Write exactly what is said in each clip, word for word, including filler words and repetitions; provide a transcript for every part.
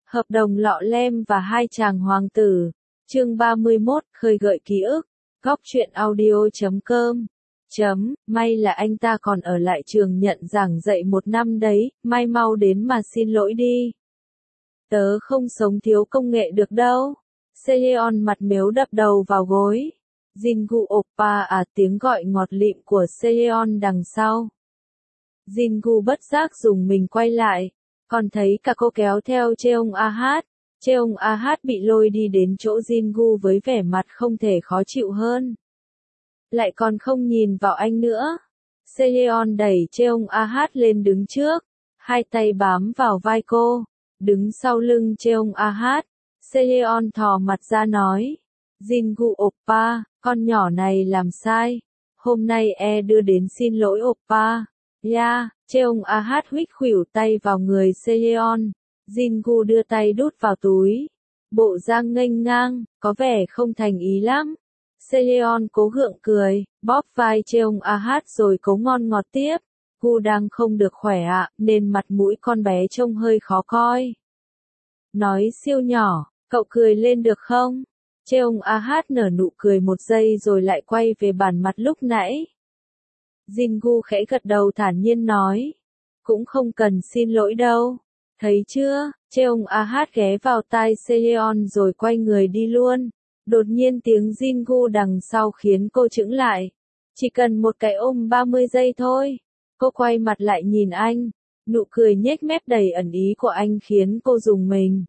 Hợp đồng lọ lem và hai chàng hoàng tử. Chương ba mươi mốt, khơi gợi ký ức. Góc truyện audio chấm com. Chấm, may là anh ta còn ở lại trường nhận giảng dạy một năm đấy, may mau đến mà xin lỗi đi. Tớ không sống thiếu công nghệ được đâu. Sehyeon mặt mếu đập đầu vào gối. Jingu oppa à, tiếng gọi ngọt lịm của Sehyeon đằng sau. Jingu bất giác dùng mình quay lại, còn thấy cả cô kéo theo Cheong A Hát. Cheong A Hát bị lôi đi đến chỗ Jingu với vẻ mặt không thể khó chịu hơn. Lại còn không nhìn vào anh nữa. Sehyeon đẩy Cheong A Hát lên đứng trước, hai tay bám vào vai cô, đứng sau lưng Cheong A Hát. Sehyeon thò mặt ra nói, Jingu oppa, con nhỏ này làm sai, hôm nay e đưa đến xin lỗi oppa. Ya, Cheong A Hát huých khuỷu tay vào người Sehyeon. Jingu đưa tay đút vào túi, bộ dáng nghênh ngang, có vẻ không thành ý lắm. Sehyeon cố gượng cười, bóp vai Cheong A Hát rồi cố ngon ngọt tiếp. Gu đang không được khỏe ạ, nên mặt mũi con bé trông hơi khó coi. Nói siêu nhỏ, cậu cười lên được không? Cheong A Hát nở nụ cười một giây rồi lại quay về bản mặt lúc nãy. Jingu khẽ gật đầu thản nhiên nói, cũng không cần xin lỗi đâu. Thấy chưa? Cheong A Hát ghé vào tai Sehyeon rồi quay người đi luôn. Đột nhiên tiếng Jingu đằng sau khiến cô chững lại. Chỉ cần một cái ôm ba mươi giây thôi. Cô quay mặt lại nhìn anh. Nụ cười nhếch mép đầy ẩn ý của anh khiến cô rùng mình.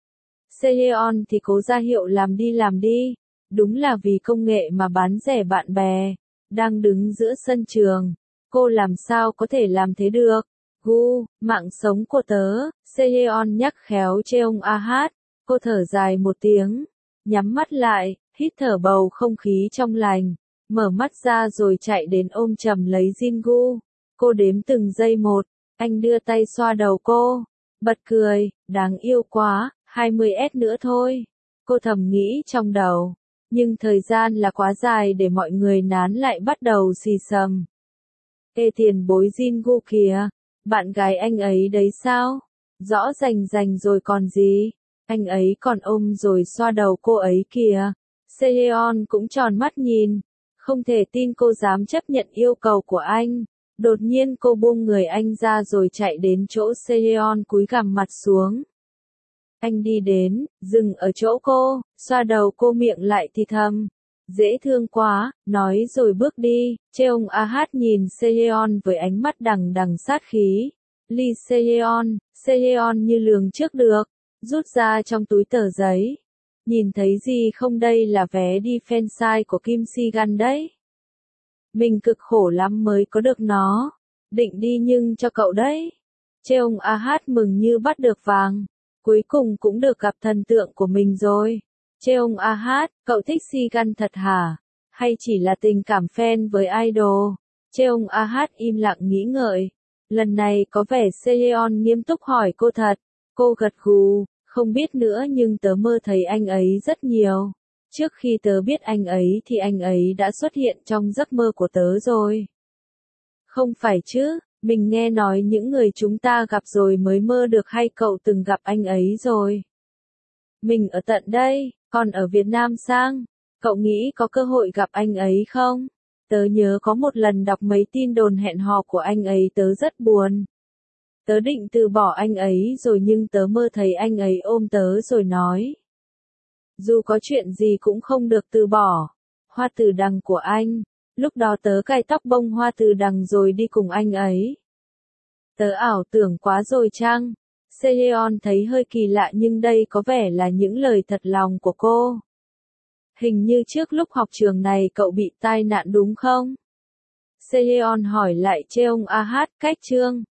Sehyeon thì cố ra hiệu làm đi làm đi. Đúng là vì công nghệ mà bán rẻ bạn bè. Đang đứng giữa sân trường. Cô làm sao có thể làm thế được? Gu, mạng sống của tớ. Sehyeon nhắc khéo Cheong A Hát. Cô thở dài một tiếng. Nhắm mắt lại, hít thở bầu không khí trong lành. Mở mắt ra rồi chạy đến ôm chầm lấy Jingu. Cô đếm từng giây một. Anh đưa tay xoa đầu cô. Bật cười, đáng yêu quá, hai mươi S nữa thôi. Cô thầm nghĩ trong đầu. Nhưng thời gian là quá dài để mọi người nán lại bắt đầu xì xầm. Ê tiền bối Jingu kìa. Bạn gái anh ấy đấy sao? Rõ rành rành rồi còn gì? Anh ấy còn ôm rồi xoa đầu cô ấy kìa. Sehyeon cũng tròn mắt nhìn. Không thể tin cô dám chấp nhận yêu cầu của anh. Đột nhiên cô buông người anh ra rồi chạy đến chỗ Sehyeon cúi gằm mặt xuống. Anh đi đến, dừng ở chỗ cô, xoa đầu cô miệng lại thì thầm. Dễ thương quá, nói rồi bước đi. Cheong A Hát nhìn Sehyeon với ánh mắt đằng đằng sát khí. Lee Sehyeon, Sehyeon như lường trước được, rút ra trong túi tờ giấy. Nhìn thấy gì không, đây là vé đi fansite của Kim Si-gun đấy. Mình cực khổ lắm mới có được nó. Định đi nhưng cho cậu đấy. Cheong A Hát mừng như bắt được vàng. Cuối cùng cũng được gặp thần tượng của mình rồi. Cheong A Hát, cậu thích Si-gun thật hả? Hay chỉ là tình cảm fan với idol? Cheong A Hát im lặng nghĩ ngợi. Lần này có vẻ Sehyeon nghiêm túc hỏi cô thật. Cô gật gù, không biết nữa nhưng tớ mơ thấy anh ấy rất nhiều. Trước khi tớ biết anh ấy thì anh ấy đã xuất hiện trong giấc mơ của tớ rồi. Không phải chứ, mình nghe nói những người chúng ta gặp rồi mới mơ được, hay cậu từng gặp anh ấy rồi? Mình ở tận đây, còn ở Việt Nam sang. Cậu nghĩ có cơ hội gặp anh ấy không? Tớ nhớ có một lần đọc mấy tin đồn hẹn hò của anh ấy, tớ rất buồn. Tớ định từ bỏ anh ấy rồi nhưng tớ mơ thấy anh ấy ôm tớ rồi nói. Dù có chuyện gì cũng không được từ bỏ. Hoa từ đằng của anh. Lúc đó tớ cài tóc bông hoa từ đằng rồi đi cùng anh ấy. Tớ ảo tưởng quá rồi chăng? Sehyeon thấy hơi kỳ lạ nhưng đây có vẻ là những lời thật lòng của cô. Hình như trước lúc học trường này cậu bị tai nạn đúng không? Sehyeon hỏi lại Cheong A Hát. Cách chương